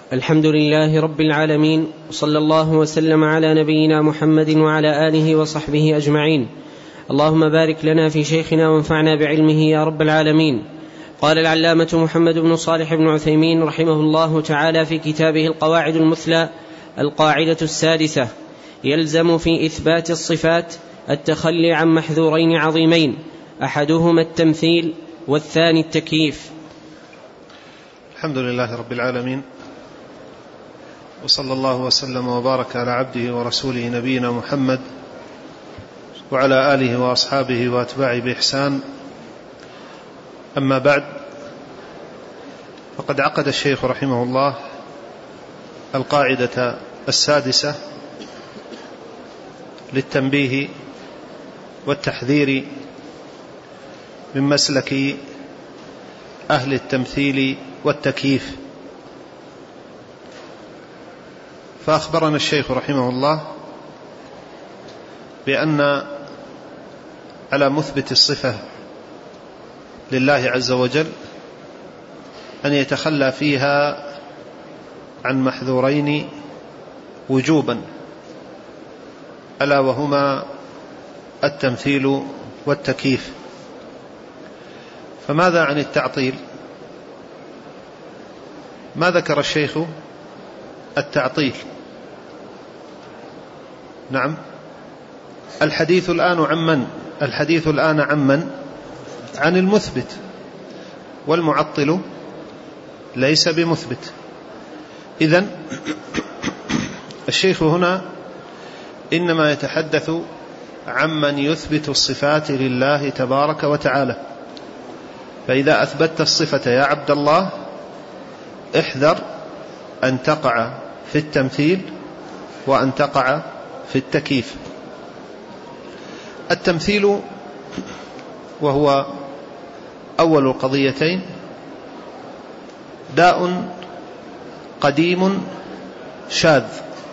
الحمد لله رب العالمين، وصلى الله وسلم على نبينا محمد وعلى آله وصحبه أجمعين. اللهم بارك لنا في شيخنا وانفعنا بعلمه يا رب العالمين. قال العلامة محمد بن صالح بن عثيمين رحمه الله تعالى في كتابه القواعد المثلى: القاعدة السادسة: يلزم في إثبات الصفات التخلي عن محذورين عظيمين، أحدهما التمثيل والثاني التكييف. الحمد لله رب العالمين، وصلى الله وسلم وبارك على عبده ورسوله نبينا محمد وعلى آله وأصحابه وأتباعه بإحسان. أما بعد، فقد عقد الشيخ رحمه الله القاعدة السادسة للتنبيه والتحذير من مسلك أهل التمثيل والتكييف. فأخبرنا الشيخ رحمه الله بأن على مثبت الصفة لله عز وجل أن يتخلى فيها عن محذورين وجوبا، ألا وهما التمثيل والتكييف. فماذا عن التعطيل؟ ما ذكر الشيخ التعطيل. نعم، الحديث الآن عمن؟ الحديث الآن عمن؟ عن المثبت، والمعطل ليس بمثبت. إذن الشيخ هنا إنما يتحدث عمن يثبت الصفات لله تبارك وتعالى. فإذا أثبتت الصفة يا عبد الله احذر أن تقع في التمثيل وأن تقع في التكييف. التمثيل وهو أول القضيتين داء قديم شاذ.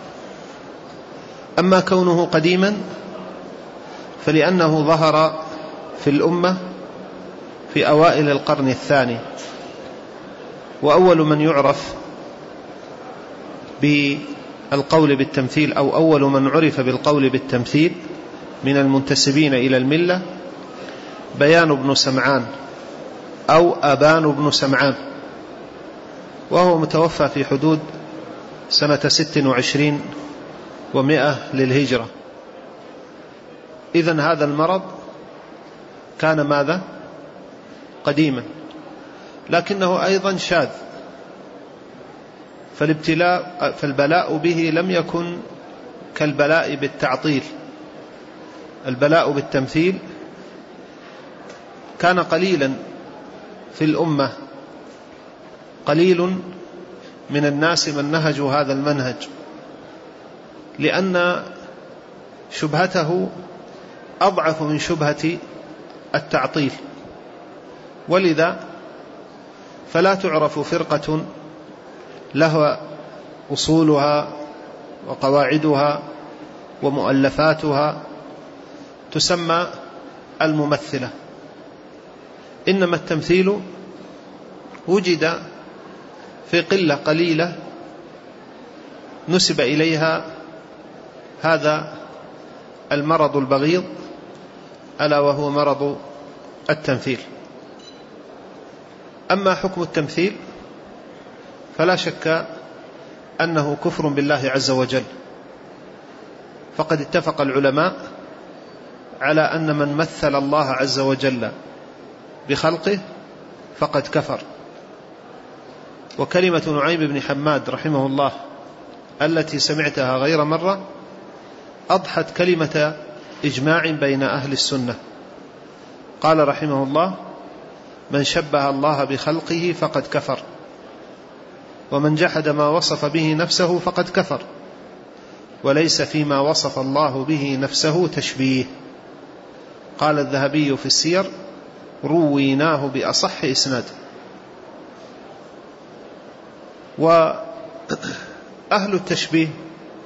أما كونه قديما فلأنه ظهر في الأمة في أوائل القرن الثاني، وأول من يعرف بالقول بالتمثيل أو أول من عرف بالقول بالتمثيل من المنتسبين إلى الملة بيان بن سمعان أو أبان بن سمعان، وهو متوفى في حدود سنة 26 و100 للهجرة. إذن هذا المرض كان ماذا؟ قديما، لكنه أيضا شاذ. فالبلاء به لم يكن كالبلاء بالتعطيل. البلاء بالتمثيل كان قليلا في الأمة، قليل من الناس من نهجوا هذا المنهج، لأن شبهته أضعف من شبهة التعطيل. ولذا فلا تعرف فرقة لها أصولها وقواعدها ومؤلفاتها تسمى الممثلة. إنما التمثيل وجد في قلة قليلة نسب إليها هذا المرض البغيض، ألا وهو مرض التمثيل. أما حكم التمثيل فلا شك أنه كفر بالله عز وجل. فقد اتفق العلماء على أن من مثل الله عز وجل بخلقه فقد كفر. وكلمة نعيم بن حماد رحمه الله التي سمعتها غير مرة أضحت كلمة إجماع بين أهل السنة. قال رحمه الله: من شبه الله بخلقه فقد كفر، ومن جحد ما وصف به نفسه فقد كفر، وليس فيما وصف الله به نفسه تشبيه. قال الذهبي في السير: رويناه بأصح إسناد. وأهل التشبيه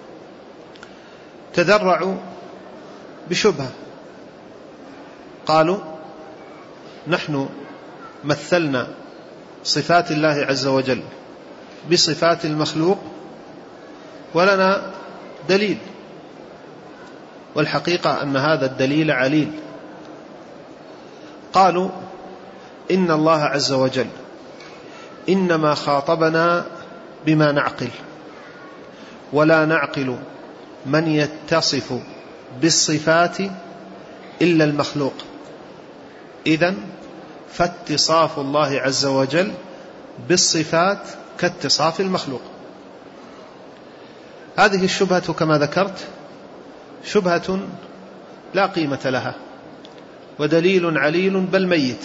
تذرعوا بشبهة، قالوا: نحن مثلنا صفات الله عز وجل بصفات المخلوق ولنا دليل، والحقيقة أن هذا الدليل عليل. قالوا إن الله عز وجل إنما خاطبنا بما نعقل، ولا نعقل من يتصف بالصفات إلا المخلوق. إذن فاتصاف الله عز وجل بالصفات كاتصاف المخلوق. هذه الشبهة كما ذكرت شبهة لا قيمة لها، ودليل عليل بل ميت.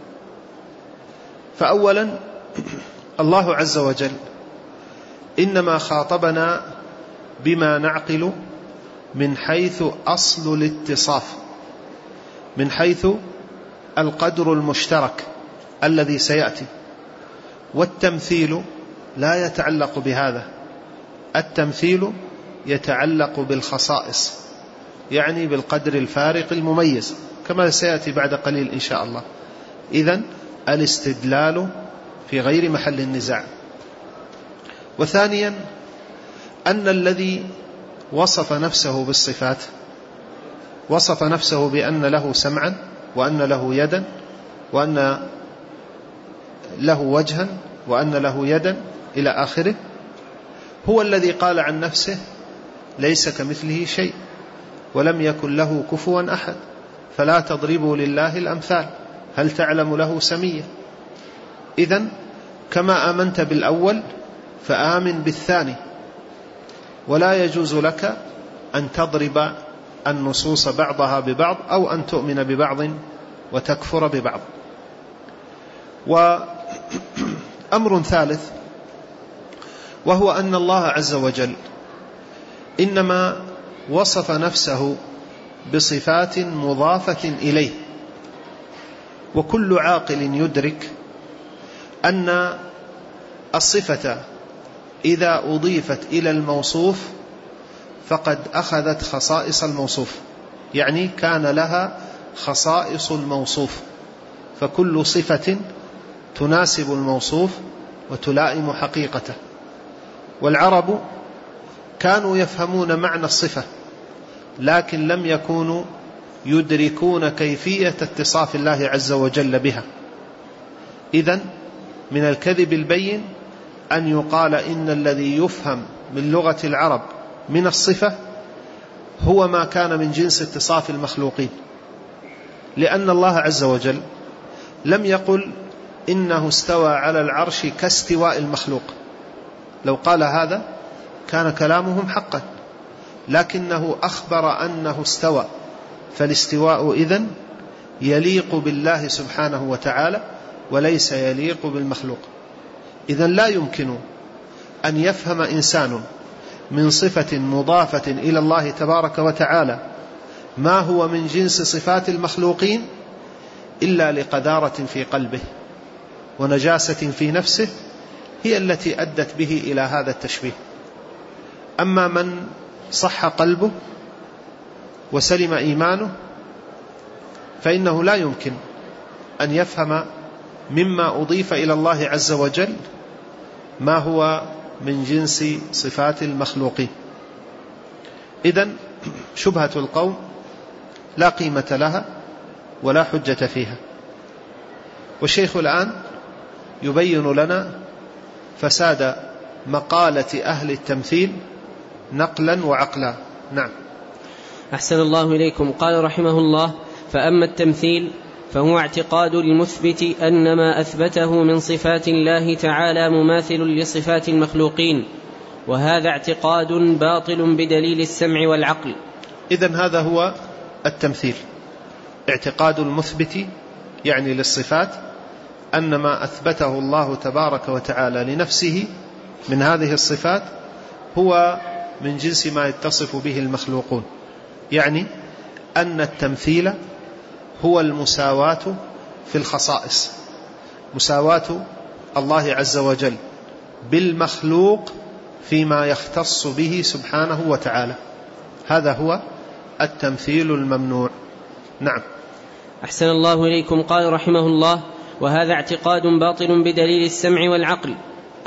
فأولا الله عز وجل إنما خاطبنا بما نعقل من حيث أصل الاتصاف، من حيث القدر المشترك الذي سيأتي، والتمثيل لا يتعلق بهذا. التمثيل يتعلق بالخصائص، يعني بالقدر الفارق المميز كما سيأتي بعد قليل إن شاء الله. إذن الاستدلال في غير محل النزاع. وثانيا أن الذي وصف نفسه بالصفات وصف نفسه بأن له سمعا، وأن له يدا، وأن له وجها، وأن له يدا إلى آخره، هو الذي قال عن نفسه ليس كمثله شيء ولم يكن له كفوا أحد، فلا تضربوا لله الأمثال، هل تعلم له سمية. إذن كما آمنت بالأول فآمن بالثاني، ولا يجوز لك أن تضرب النصوص بعضها ببعض، أو أن تؤمن ببعض وتكفر ببعض. وأمر ثالث، وهو أن الله عز وجل إنما وصف نفسه بصفات مضافة إليه، وكل عاقل يدرك أن الصفة إذا أضيفت إلى الموصوف فقد أخذت خصائص الموصوف، يعني كان لها خصائص الموصوف، فكل صفة تناسب الموصوف وتلائم حقيقته. والعرب كانوا يفهمون معنى الصفة، لكن لم يكونوا يدركون كيفية اتصاف الله عز وجل بها. إذن من الكذب البين أن يقال إن الذي يفهم من لغة العرب من الصفة هو ما كان من جنس اتصاف المخلوقين، لأن الله عز وجل لم يقل إنه استوى على العرش كاستواء المخلوق. لو قال هذا كان كلامهم حقا، لكنه أخبر أنه استوى، فالاستواء إذن يليق بالله سبحانه وتعالى وليس يليق بالمخلوق. إذن لا يمكن أن يفهم إنسان من صفة مضافة إلى الله تبارك وتعالى ما هو من جنس صفات المخلوقين إلا لقذارة في قلبه ونجاسة في نفسه هي التي أدت به إلى هذا التشبيه. أما من صح قلبه وسلم إيمانه فإنه لا يمكن أن يفهم مما أضيف إلى الله عز وجل ما هو من جنس صفات المخلوقين. إذن شبهة القوم لا قيمة لها ولا حجة فيها. والشيخ الآن يبين لنا فساد مقالة أهل التمثيل نقلا وعقلا. نعم. أحسن الله إليكم. قال رحمه الله: فأما التمثيل فهو اعتقاد المثبت أن ما أثبته من صفات الله تعالى مماثل لصفات المخلوقين، وهذا اعتقاد باطل بدليل السمع والعقل. إذن هذا هو التمثيل، اعتقاد المثبت يعني للصفات أن ما أثبته الله تبارك وتعالى لنفسه من هذه الصفات هو من جنس ما يتصف به المخلوقون، يعني أن التمثيل هو المساواة في الخصائص، مساواة الله عز وجل بالمخلوق فيما يختص به سبحانه وتعالى. هذا هو التمثيل الممنوع. نعم. أحسن الله إليكم. قال رحمه الله: وهذا اعتقاد باطل بدليل السمع والعقل،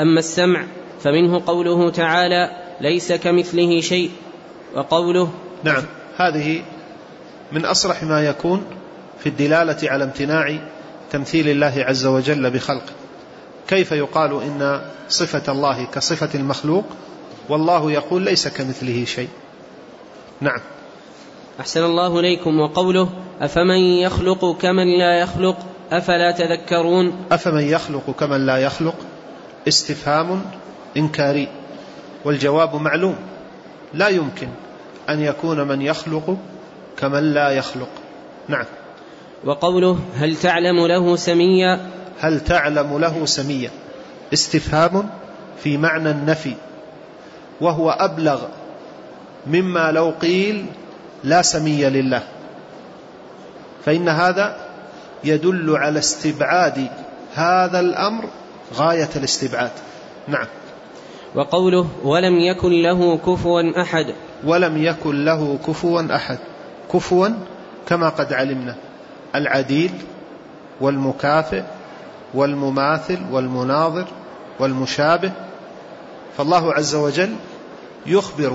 أما السمع فمنه قوله تعالى ليس كمثله شيء، وقوله نعم، هذه من أصرح ما يكون في الدلالة على امتناع تمثيل الله عز وجل بخلقه. كيف يقال إن صفة الله كصفة المخلوق والله يقول ليس كمثله شيء؟ نعم. أحسن الله إليكم. وقوله أفمن يخلق كمن لا يخلق أفلا تذكرون. أفمن يخلق كمن لا يخلق استفهام إنكاري، والجواب معلوم، لا يمكن أن يكون من يخلق كمن لا يخلق. نعم. وقوله هل تعلم له سميا. هل تعلم له سميا استفهام في معنى النفي، وهو أبلغ مما لو قيل لا سمي لله، فإن هذا يدل على استبعاد هذا الأمر غاية الاستبعاد. نعم. وقوله ولم يكن له كفوا أحد. ولم يكن له كفوا أحد، كفوا كما قد علمنا العديل والمكافئ والمماثل والمناظر والمشابه، فالله عز وجل يخبر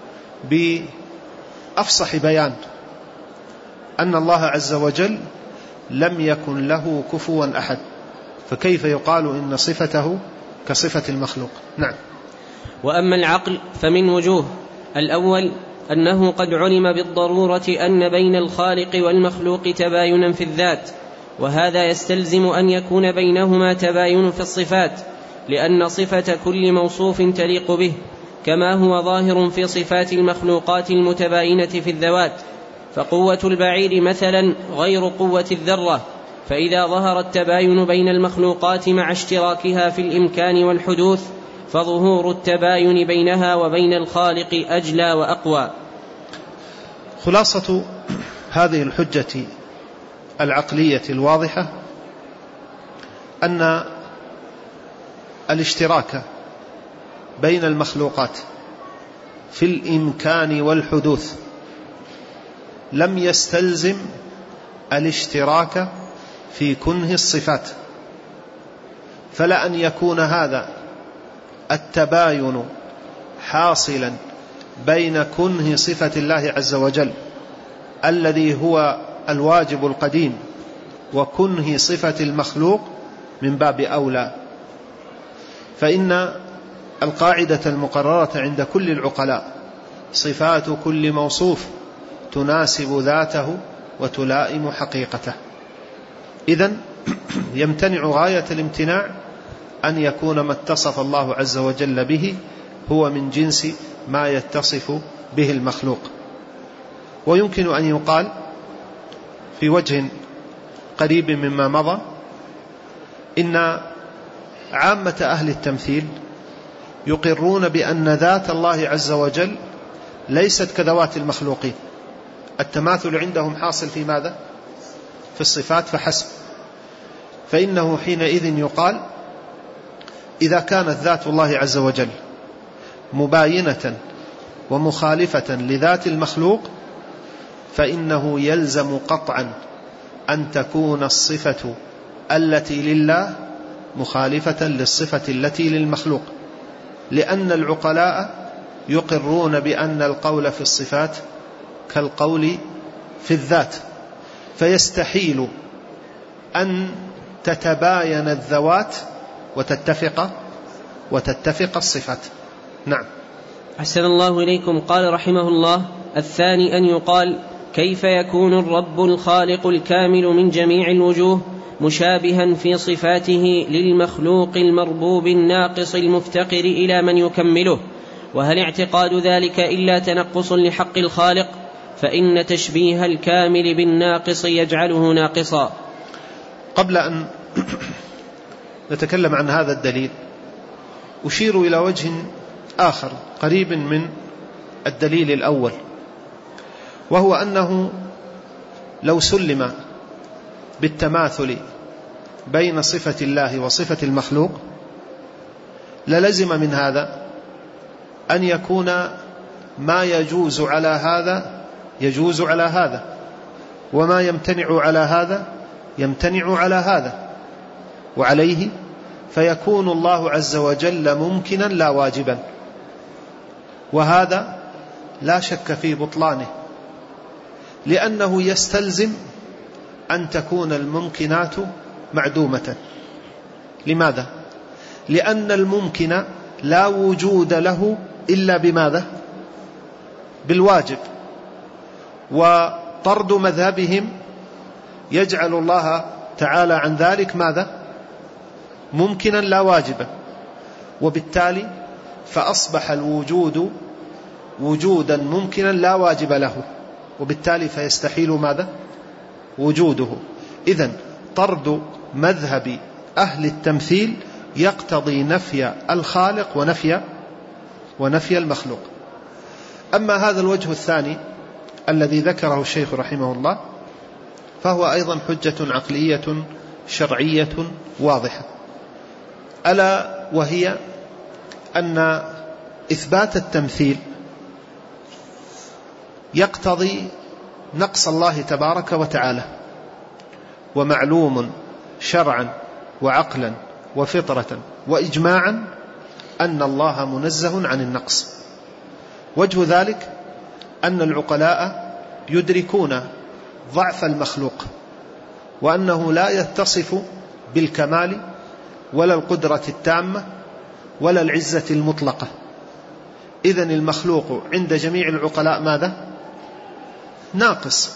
بأفصح بيان أن الله عز وجل لم يكن له كفوا أحد، فكيف يقال إن صفته كصفة المخلوق؟ نعم. وأما العقل فمن وجوه: الأول أنه قد علم بالضرورة أن بين الخالق والمخلوق تباينا في الذات، وهذا يستلزم أن يكون بينهما تباين في الصفات، لأن صفة كل موصوف تليق به، كما هو ظاهر في صفات المخلوقات المتباينة في الذوات. فقوة البعير مثلا غير قوة الذرة، فإذا ظهر التباين بين المخلوقات مع اشتراكها في الإمكان والحدوث فظهور التباين بينها وبين الخالق أجلى وأقوى. خلاصة هذه الحجة العقلية الواضحة أن الاشتراك بين المخلوقات في الإمكان والحدوث لم يستلزم الاشتراك في كنه الصفات، فلا أن يكون هذا التباين حاصلا بين كنه صفة الله عز وجل الذي هو الواجب القديم وكنه صفة المخلوق من باب أولى، فإن القاعدة المقررة عند كل العقلاء صفات كل موصوف تناسب ذاته وتلائم حقيقته. إذن يمتنع غاية الامتناع أن يكون ما اتصف الله عز وجل به هو من جنس ما يتصف به المخلوق. ويمكن أن يقال في وجه قريب مما مضى إن عامة أهل التمثيل يقرون بأن ذات الله عز وجل ليست كذوات المخلوقين، التماثل عندهم حاصل في ماذا؟ في الصفات فحسب، فإنه حينئذ يقال إذا كانت ذات الله عز وجل مباينة ومخالفة لذات المخلوق فإنه يلزم قطعا أن تكون الصفة التي لله مخالفة للصفة التي للمخلوق، لأن العقلاء يقرون بأن القول في الصفات كالقول في الذات، فيستحيل أن تتباين الذوات وتتفق الصفات. نعم. أحسن الله إليكم. قال رحمه الله: الثاني أن يقال كيف يكون الرب الخالق الكامل من جميع الوجوه مشابها في صفاته للمخلوق المربوب الناقص المفتقر إلى من يكمله، وهل اعتقاد ذلك إلا تنقص لحق الخالق؟ فإن تشبيه الكامل بالناقص يجعله ناقصا. قبل أن نتكلم عن هذا الدليل أشير إلى وجه آخر قريب من الدليل الأول، وهو أنه لو سلم بالتماثل بين صفة الله وصفة المخلوق للزم من هذا أن يكون ما يجوز على هذا يجوز على هذا، وما يمتنع على هذا يمتنع على هذا، وعليه فيكون الله عز وجل ممكنا لا واجبا، وهذا لا شك في بطلانه، لأنه يستلزم أن تكون الممكنات معدومة. لماذا؟ لأن الممكن لا وجود له إلا بماذا؟ بالواجب، وطرد مذهبهم يجعل الله تعالى عن ذلك ماذا؟ ممكنا لا واجبا، وبالتالي فأصبح الوجود وجودا ممكنا لا واجب له، وبالتالي فيستحيل ماذا؟ وجوده. إذن طرد مذهب أهل التمثيل يقتضي نفي الخالق ونفي المخلوق. أما هذا الوجه الثاني الذي ذكره الشيخ رحمه الله فهو أيضا حجة عقلية شرعية واضحة، ألا وهي أن إثبات التمثيل يقتضي نقص الله تبارك وتعالى، ومعلوم شرعا وعقلا وفطرة وإجماعا أن الله منزه عن النقص. وجه ذلك أن العقلاء يدركون ضعف المخلوق، وأنه لا يتصف بالكمال ولا القدرة التامة ولا العزة المطلقة. إذن المخلوق عند جميع العقلاء ماذا؟ ناقص.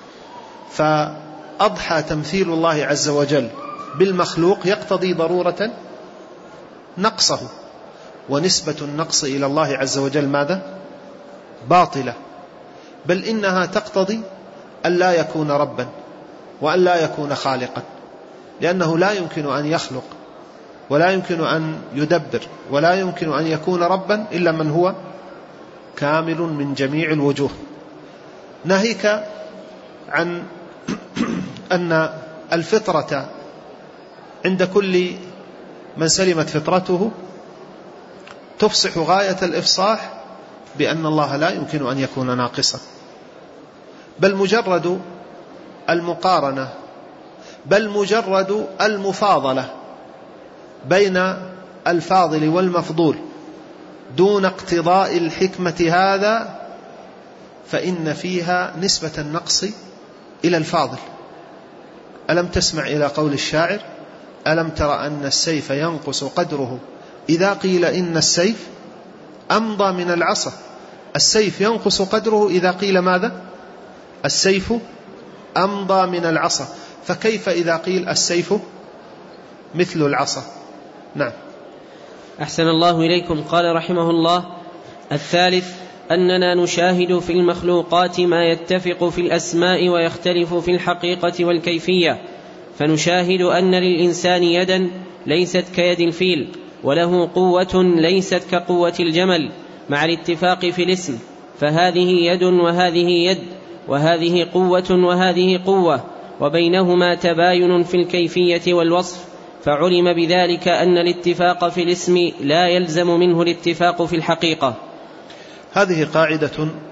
فأضحى تمثيل الله عز وجل بالمخلوق يقتضي ضرورة نقصه، ونسبة النقص إلى الله عز وجل ماذا؟ باطلة، بل إنها تقتضي أن لا يكون ربا وأن لا يكون خالقا، لأنه لا يمكن أن يخلق ولا يمكن أن يدبر ولا يمكن أن يكون ربا إلا من هو كامل من جميع الوجوه. ناهيك عن أن الفطرة عند كل من سلمت فطرته تفصح غاية الإفصاح بأن الله لا يمكن أن يكون ناقصا، بل مجرد المقارنة، بل مجرد المفاضلة بين الفاضل والمفضول دون اقتضاء الحكمة هذا فإن فيها نسبة النقص إلى الفاضل. ألم تسمع إلى قول الشاعر: ألم تر أن السيف ينقص قدره إذا قيل إن السيف أمضى من العصا. السيف ينقص قدره إذا قيل ماذا؟ السيف أمضى من العصا، فكيف إذا قيل السيف مثل العصا؟ نعم. أحسن الله إليكم. قال رحمه الله: الثالث أننا نشاهد في المخلوقات ما يتفق في الأسماء ويختلف في الحقيقة والكيفية، فنشاهد أن للإنسان يدا ليست كيد الفيل، وله قوة ليست كقوة الجمل، مع الاتفاق في الاسم، فهذه يد وهذه يد، وهذه قوة وهذه قوة، وبينهما تباين في الكيفية والوصف، فعلم بذلك أن الاتفاق في الاسم لا يلزم منه الاتفاق في الحقيقة. هذه قاعدة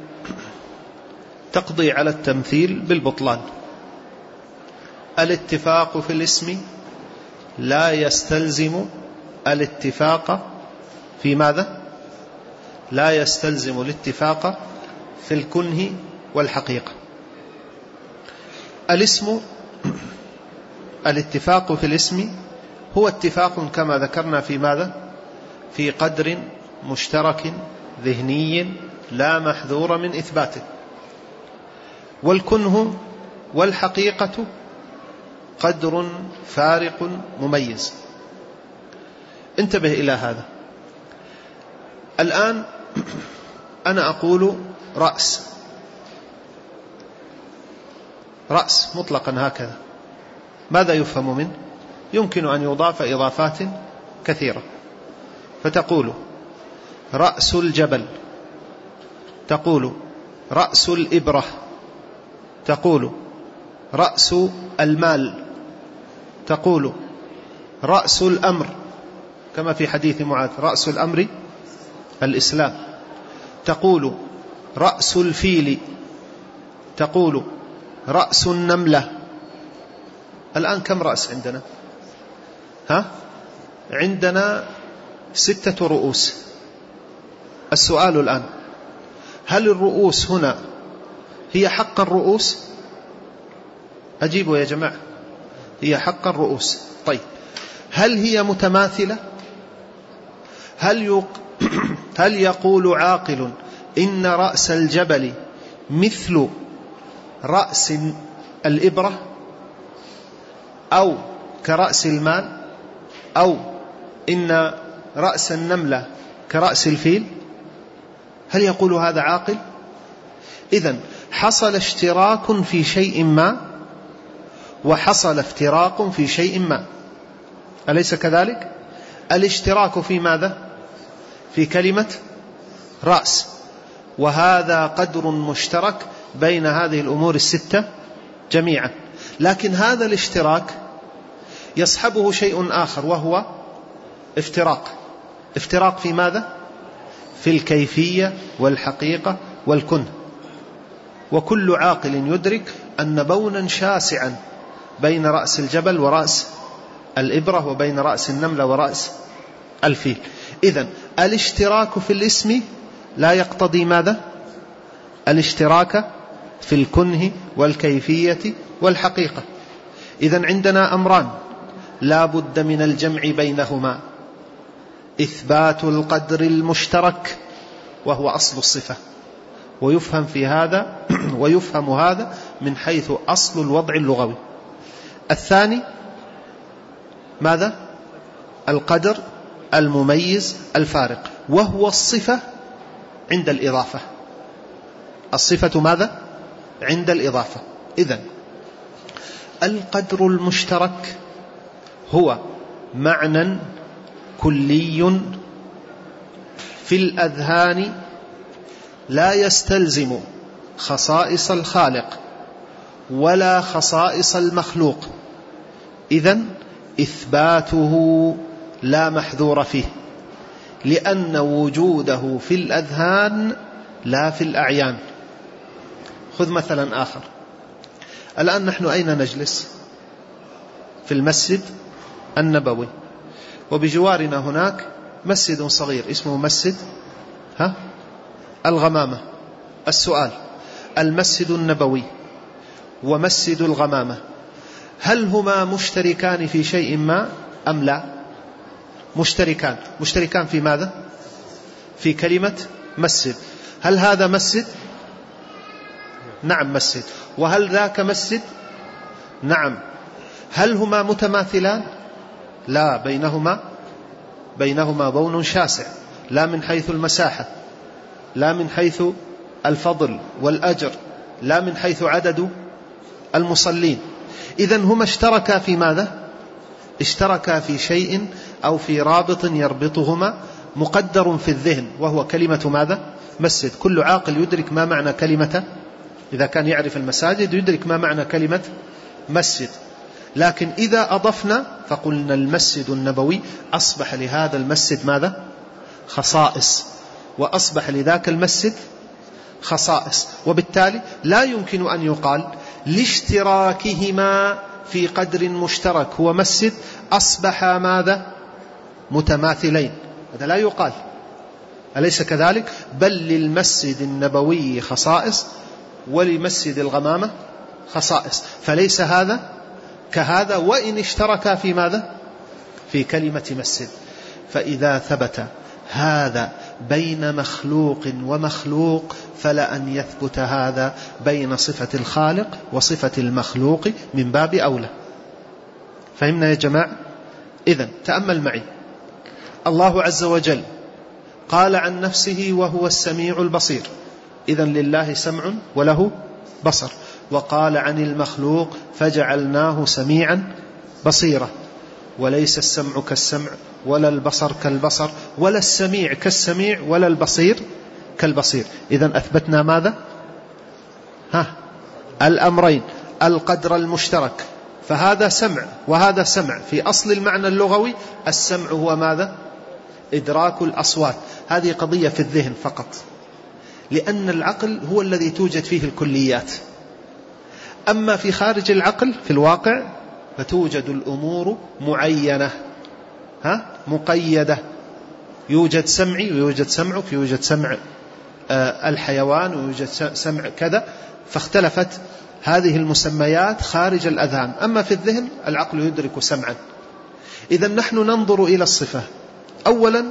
تقضي على التمثيل بالبطلان. الاتفاق في الاسم لا يستلزم الاتفاق في ماذا؟ لا يستلزم الاتفاق في الكنه والحقيقة. الاتفاق في الاسم هو اتفاق كما ذكرنا في ماذا؟ في قدر مشترك ذهني لا محذور من إثباته. والكنه والحقيقة قدر فارق مميز. انتبه إلى هذا. الآن أنا أقول رأس مطلقا هكذا، ماذا يفهم منه؟ يمكن أن يضاف إضافات كثيرة، فتقول رأس الجبل، تقول رأس الإبرة، تقول رأس المال، تقول رأس الأمر كما في حديث معاذ: رأس الأمر الإسلام، تقول رأس الفيل، تقول رأس النملة. الآن كم رأس عندنا؟ عندنا 6 رؤوس. السؤال الآن: هل الرؤوس هنا هي حق الرؤوس؟ أجيبوا يا جماعة، هي حق الرؤوس. طيب، هل هي متماثلة؟ هل يقول عاقل إن رأس الجبل مثل رأس الإبرة، أو كرأس المال، أو إن رأس النملة كرأس الفيل؟ هل يقول هذا عاقل؟ إذن حصل اشتراك في شيء ما، وحصل افتراق في شيء ما، أليس كذلك؟ الاشتراك في ماذا؟ في كلمة رأس، وهذا قدر مشترك بين هذه الأمور 6 جميعا. لكن هذا الاشتراك يصحبه شيء آخر، وهو افتراق في ماذا؟ في الكيفية والحقيقة والكنه. وكل عاقل يدرك أن بونا شاسعا بين رأس الجبل ورأس الإبرة، وبين رأس النملة ورأس الفيل. إذن الاشتراك في الاسم لا يقتضي ماذا؟ الاشتراك في الكنه والكيفية والحقيقة. إذن عندنا أمران لا بد من الجمع بينهما: إثبات القدر المشترك وهو أصل الصفة، ويفهم هذا من حيث أصل الوضع اللغوي. الثاني ماذا؟ القدر المميز الفارق، وهو الصفة عند الإضافة. الصفة ماذا؟ عند الإضافة. إذن القدر المشترك هو معنى كلي في الأذهان لا يستلزم خصائص الخالق ولا خصائص المخلوق. إذن إثباته لا محذور فيه، لأن وجوده في الأذهان لا في الأعيان. خذ مثلا آخر. الآن نحن أين نجلس؟ في المسجد النبوي، وبجوارنا هناك مسجد صغير اسمه مسجد الغمامة. السؤال: المسجد النبوي ومسجد الغمامة هل هما مشتركان في شيء ما أم لا؟ مشتركان في ماذا؟ في كلمة مسجد. هل هذا مسجد؟ نعم مسجد. وهل ذاك مسجد؟ نعم. هل هما متماثلان؟ لا، بينهما بون شاسع، لا من حيث المساحة، لا من حيث الفضل والأجر، لا من حيث عدد المصلين. إذن هما اشتركا في ماذا؟ اشتركا في شيء أو في رابط يربطهما مقدر في الذهن، وهو كلمة ماذا؟ مسجد. كل عاقل يدرك ما معنى كلمة، إذا كان يعرف المساجد يدرك ما معنى كلمة مسجد. لكن إذا أضفنا فقلنا المسجد النبوي، أصبح لهذا المسجد ماذا؟ خصائص، وأصبح لذاك المسجد خصائص، وبالتالي لا يمكن أن يقال لاشتراكهما في قدر مشترك هو مسجد أصبحا ماذا؟ متماثلين. هذا لا يقال، أليس كذلك؟ بل للمسجد النبوي خصائص ولمسجد الغمامة خصائص، فليس هذا كهذا وإن اشتركا في ماذا؟ في كلمة مسجد. فإذا ثبت هذا بين مخلوق ومخلوق فلا أن يثبت هذا بين صفة الخالق وصفة المخلوق من باب أولى. فهمنا يا جماعة؟ إذن تأمل معي. الله عز وجل قال عن نفسه وهو السميع البصير، إذن لله سمع وله بصر. وقال عن المخلوق فجعلناه سميعا بصيرا. وليس السمع كالسمع ولا البصر كالبصر ولا السميع كالسميع ولا البصير كالبصير. إذن أثبتنا ماذا؟ الأمرين: القدر المشترك، فهذا سمع وهذا سمع. في أصل المعنى اللغوي السمع هو ماذا؟ إدراك الأصوات. هذه قضية في الذهن فقط، لأن العقل هو الذي توجد فيه الكليات. أما في خارج العقل في الواقع فتوجد الأمور معينة مقيدة، يوجد سمعي ويوجد سمعك، يوجد سمع الحيوان ويوجد سمع كذا، فاختلفت هذه المسميات خارج الأذهان. أما في الذهن العقل يدرك سمعا. إذن نحن ننظر إلى الصفة أولا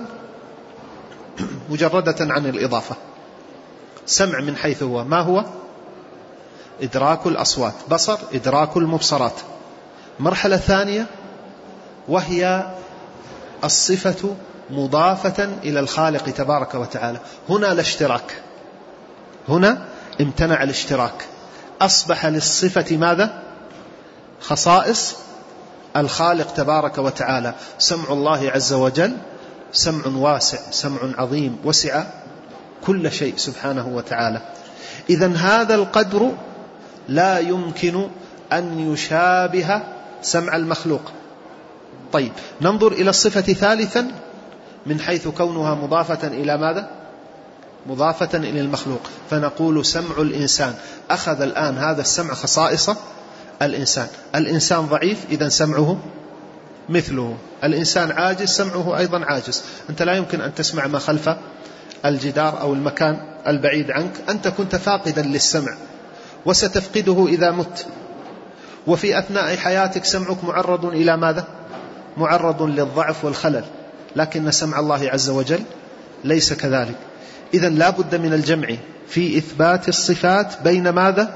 مجردة عن الإضافة. سمع من حيث هو ما هو؟ إدراك الأصوات. بصر إدراك المبصرات. مرحلة ثانية وهي الصفة مضافة إلى الخالق تبارك وتعالى. هنا الاشتراك، هنا امتنع الاشتراك، أصبح للصفة ماذا؟ خصائص الخالق تبارك وتعالى. سمع الله عز وجل سمع واسع، سمع عظيم، وسع كل شيء سبحانه وتعالى. إذن هذا القدر لا يمكن أن يشابه سمع المخلوق. طيب ننظر إلى الصفة ثالثا من حيث كونها مضافة إلى ماذا؟ مضافة إلى المخلوق، فنقول سمع الإنسان. أخذ الآن هذا السمع خصائص الإنسان. الإنسان ضعيف إذن سمعه مثله، الإنسان عاجز سمعه أيضا عاجز. أنت لا يمكن أن تسمع ما خلف الجدار أو المكان البعيد عنك، أنت كنت فاقدا للسمع وستفقده إذا مت. وفي أثناء حياتك سمعك معرض إلى ماذا؟ معرض للضعف والخلل، لكن سمع الله عز وجل ليس كذلك. إذن لا بد من الجمع في إثبات الصفات بين ماذا؟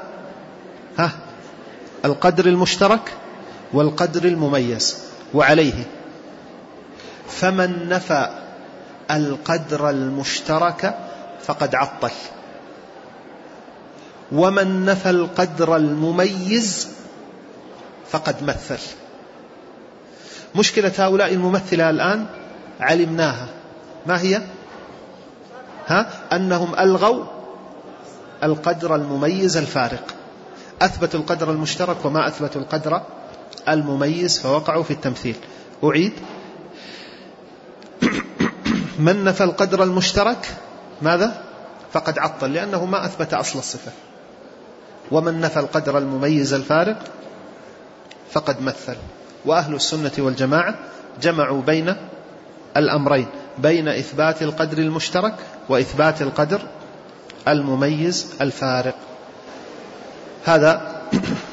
القدر المشترك والقدر المميز. وعليه فمن نفى القدر المشترك فقد عطل، ومن نفى القدر المميز فقد مثل. مشكلة هؤلاء الممثلة الآن علمناها، ما هي؟ أنهم ألغوا القدر المميز الفارق، أثبتوا القدر المشترك وما أثبتوا القدر المميز، فوقعوا في التمثيل. أعيد: من نفى القدر المشترك ماذا؟ فقد عطل، لأنه ما أثبت أصل الصفة. ومن نفى القدر المميز الفارق فقد مثل. وأهل السنة والجماعة جمعوا بين الأمرين، بين إثبات القدر المشترك وإثبات القدر المميز الفارق. هذا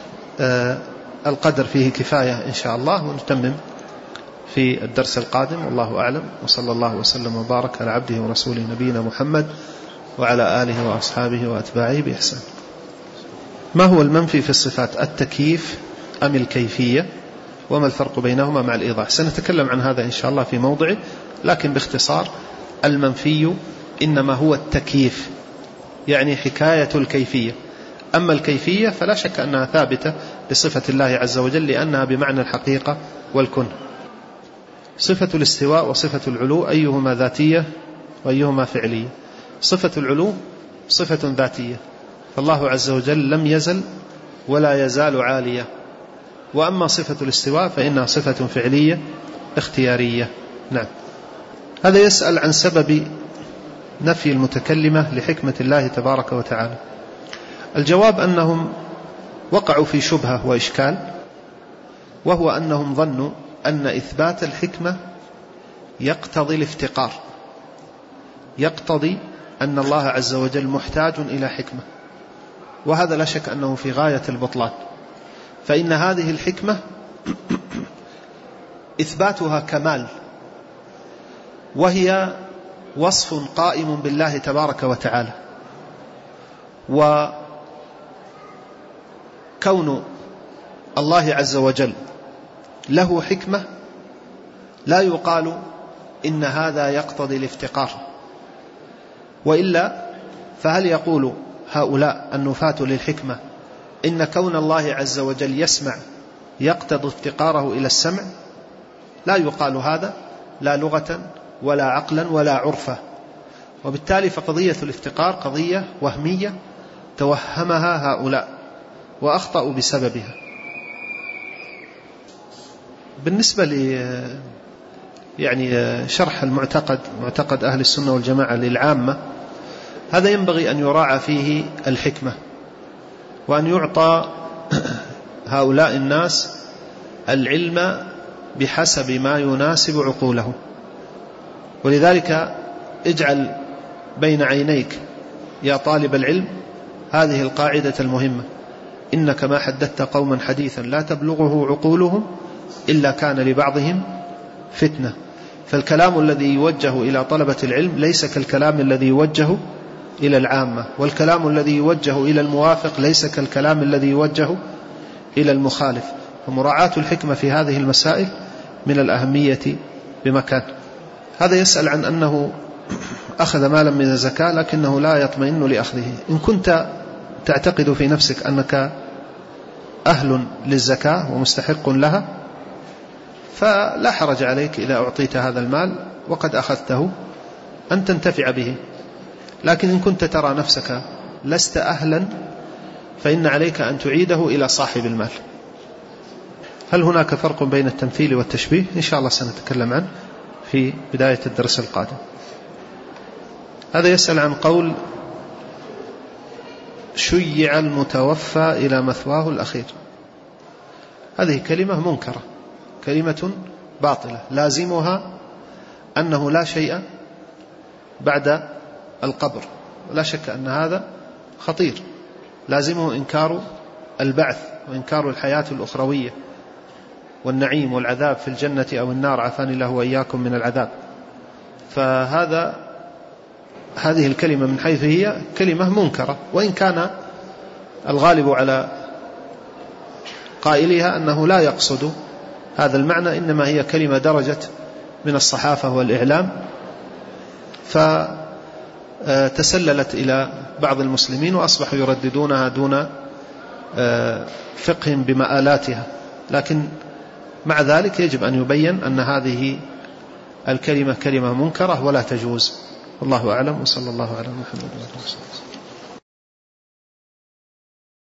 القدر فيه كفاية إن شاء الله، ونتمم في الدرس القادم. والله أعلم، وصلى الله وسلم وبارك على عبده ورسوله نبينا محمد وعلى آله وأصحابه وأتباعه بإحسان. ما هو المنفي في الصفات؟ التكييف أم الكيفية؟ وما الفرق بينهما مع الإيضاح؟ سنتكلم عن هذا إن شاء الله في موضعه، لكن باختصار المنفي إنما هو التكييف، يعني حكاية الكيفية. أما الكيفية فلا شك أنها ثابتة بصفة الله عز وجل، لأنها بمعنى الحقيقة والكن. صفة الاستواء وصفة العلو أيهما ذاتية وأيهما فعلية؟ صفة العلو صفة ذاتية، فالله عز وجل لم يزل ولا يزال عالية. وأما صفة الاستواء فإنها صفة فعلية اختيارية. نعم. هذا يسأل عن سبب نفي المتكلمة لحكمة الله تبارك وتعالى. الجواب أنهم وقعوا في شبهة وإشكال، وهو أنهم ظنوا أن إثبات الحكمة يقتضي الافتقار، يقتضي أن الله عز وجل محتاج إلى حكمة، وهذا لا شك أنه في غاية البطلان. فإن هذه الحكمة إثباتها كمال، وهي وصف قائم بالله تبارك وتعالى. وكون الله عز وجل له حكمة لا يقال إن هذا يقتضي الافتقار، وإلا فهل يقول هؤلاء النفاة للحكمة إن كون الله عز وجل يسمع يقتضي افتقاره إلى السمع؟ لا يقال هذا، لا لغة ولا عقلا ولا عرفا. وبالتالي فقضية الافتقار قضية وهمية توهمها هؤلاء وأخطأوا بسببها. بالنسبة شرح المعتقد، معتقد أهل السنة والجماعة للعامة، هذا ينبغي أن يراعى فيه الحكمة، وأن يعطى هؤلاء الناس العلم بحسب ما يناسب عقولهم. ولذلك اجعل بين عينيك يا طالب العلم هذه القاعدة المهمة: إنك ما حدثت قوما حديثا لا تبلغه عقولهم إلا كان لبعضهم فتنة. فالكلام الذي يوجه إلى طلبة العلم ليس كالكلام الذي يوجه إلى العامة، والكلام الذي يوجه إلى الموافق ليس كالكلام الذي يوجه إلى المخالف. ومراعاة الحكمة في هذه المسائل من الأهمية بمكان. هذا يسأل عن أنه أخذ مالا من الزكاة لكنه لا يطمئن لأخذه. إن كنت تعتقد في نفسك أنك أهل للزكاة ومستحق لها فلا حرج عليك إذا أعطيت هذا المال وقد أخذته أن تنتفع به. لكن إن كنت ترى نفسك لست أهلا فإن عليك أن تعيده إلى صاحب المال. هل هناك فرق بين التمثيل والتشبيه؟ إن شاء الله سنتكلم عنه في بداية الدرس القادم. هذا يسأل عن قول شيع المتوفى إلى مثواه الأخير. هذه كلمة منكرة، كلمة باطلة، لازمها أنه لا شيء بعد القبر، ولا شك أن هذا خطير. لازمه إنكار البعث وإنكار الحياة الأخروية والنعيم والعذاب في الجنة أو النار، عافاني الله وإياكم من العذاب. هذه الكلمة من حيث هي كلمة منكرة، وإن كان الغالب على قائلها أنه لا يقصد هذا المعنى، إنما هي كلمة درجت من الصحافة والإعلام فتسللت إلى بعض المسلمين وأصبحوا يرددونها دون فقه بمآلاتها. لكن مع ذلك يجب أن يبين أن هذه الكلمة كلمة منكرة ولا تجوز. والله أعلم، وصلى الله على محمد وعلى آله وصحبه.